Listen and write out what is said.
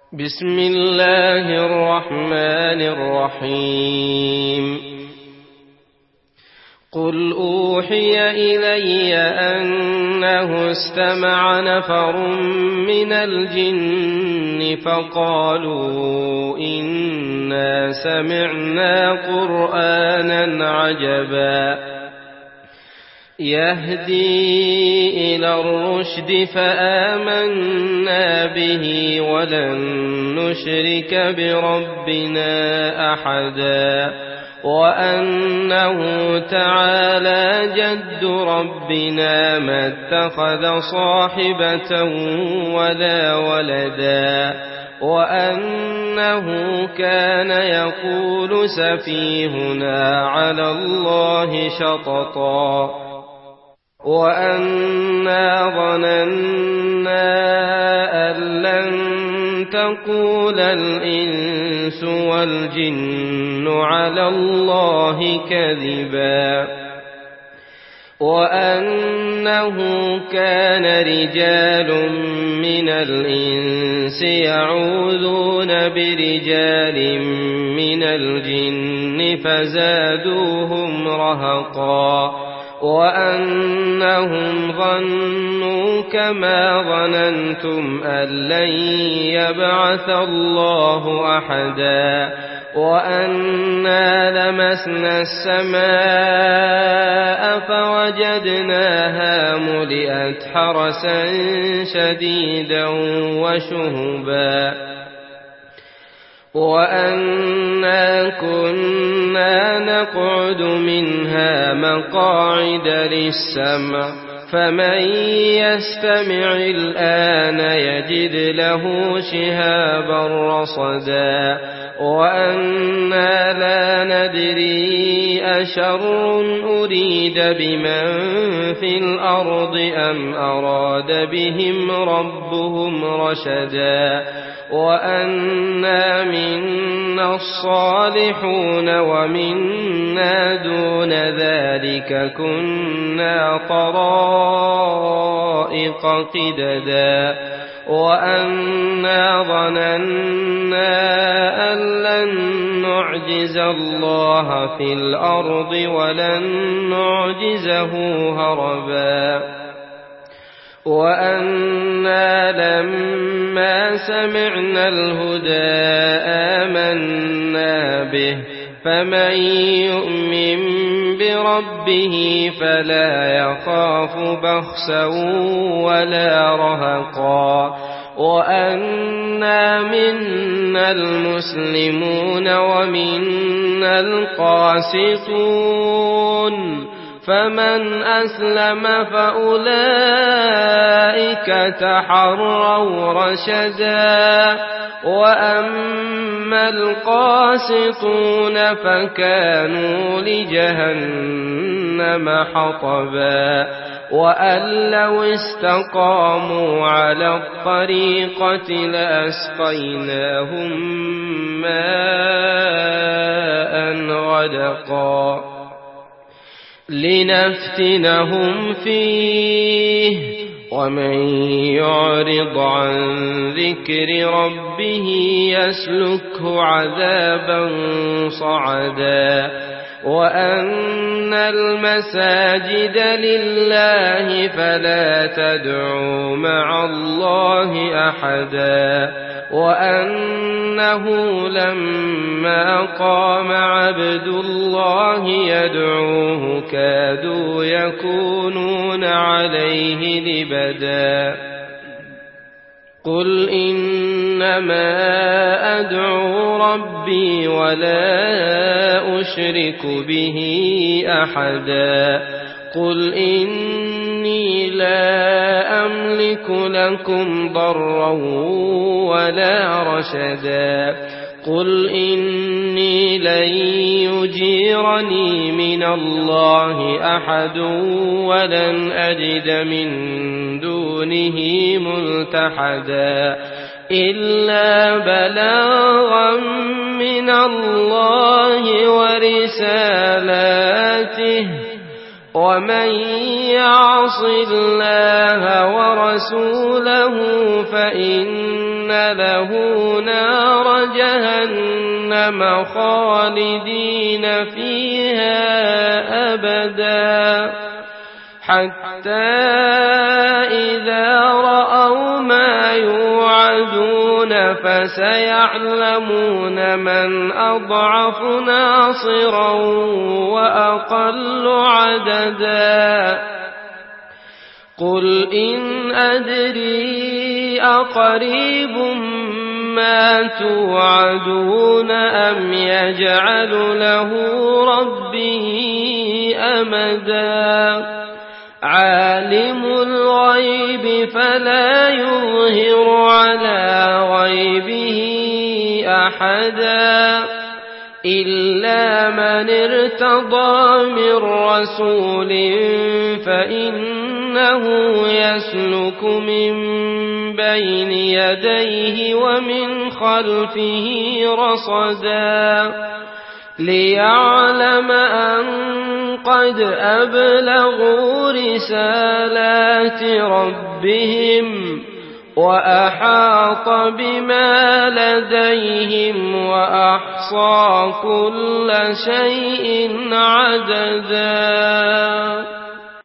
بسم الله الرحمن الرحيم قل أوحي إلي أنه استمع نفر من الجن فقالوا إنا سمعنا قرآنا عجبا يهدي إلى الرشد فآمنا به ولن نشرك بربنا أحدا وأنه تعالى جد ربنا ما اتخذ صاحبة ولا ولدا وأنه كان يقول سفيهنا على الله شططا وأنا ظننا أن لن تقول الإنس والجن على الله كذبا وأنه كان رجال من الإنس يعوذون برجال من الجن فزادوهم رهقا وأنهم ظنوا كما ظننتم أن لن يبعث الله أحدا وأنا لمسنا السماء فوجدناها ملئت حرسا شديدا وشهبا وأنا كنا نقعد منها مقاعد للسمع فمن يستمع الآن يجد له شهابا رصدا وأنا لا ندري أشر أريد بمن في الأرض أم أراد بهم ربهم رشدا وأنا منا الصالحون ومنا دون ذلك كنا طرائق قددا وأنا ظننا أن لن نعجز الله في الأرض ولن نعجزه هربا وأنا لما سمعنا الهدى آمنا به فمن يؤمن بربه فلا يخاف بخسا ولا رهقا وأنا منا المسلمون ومنا القاسطون فمن أسلم فأولئك تحروا رشدا وأما القاسطون فكانوا لجهنم حطبا وأن لو استقاموا على الطريقة لأسقيناهم ماء غدقا لنفتنهم فيه ومن يعرض عن ذكر ربه يسلكه عذابا صعدا وأن المساجد لله فلا تدعوا مع الله أحدا وأنه لما قام عبد الله يدعوه كادوا يكونون عليه لبدا قل إنما أدعو ربي ولا أشرك به أحدا قل إني لا أملك لكم ضرا ولا رشدا قل إني لن يجيرني من الله أحد ولن أجد من دونه ملتحدا إلا بلاغا من الله ورسالاته ومن يعص الله ورسوله فإن له نار جهنم خالدين فيها أبدا حتى إذا رأوا ما يوعدون فسيعلمون من أضعف ناصرا وأقل عددا قل إن أدري أقريب ما توعدون أم يجعل له ربي أمدا عالم الغيب فلا يظهر على غيبه أحدا إلا من ارتضى من رسول فإنه يسلك من بين يديه ومن خلفه رصدا ليعلم أن قد أبلغوا رسالات ربهم وأحاط بما لديهم وأحصى كل شيء عددا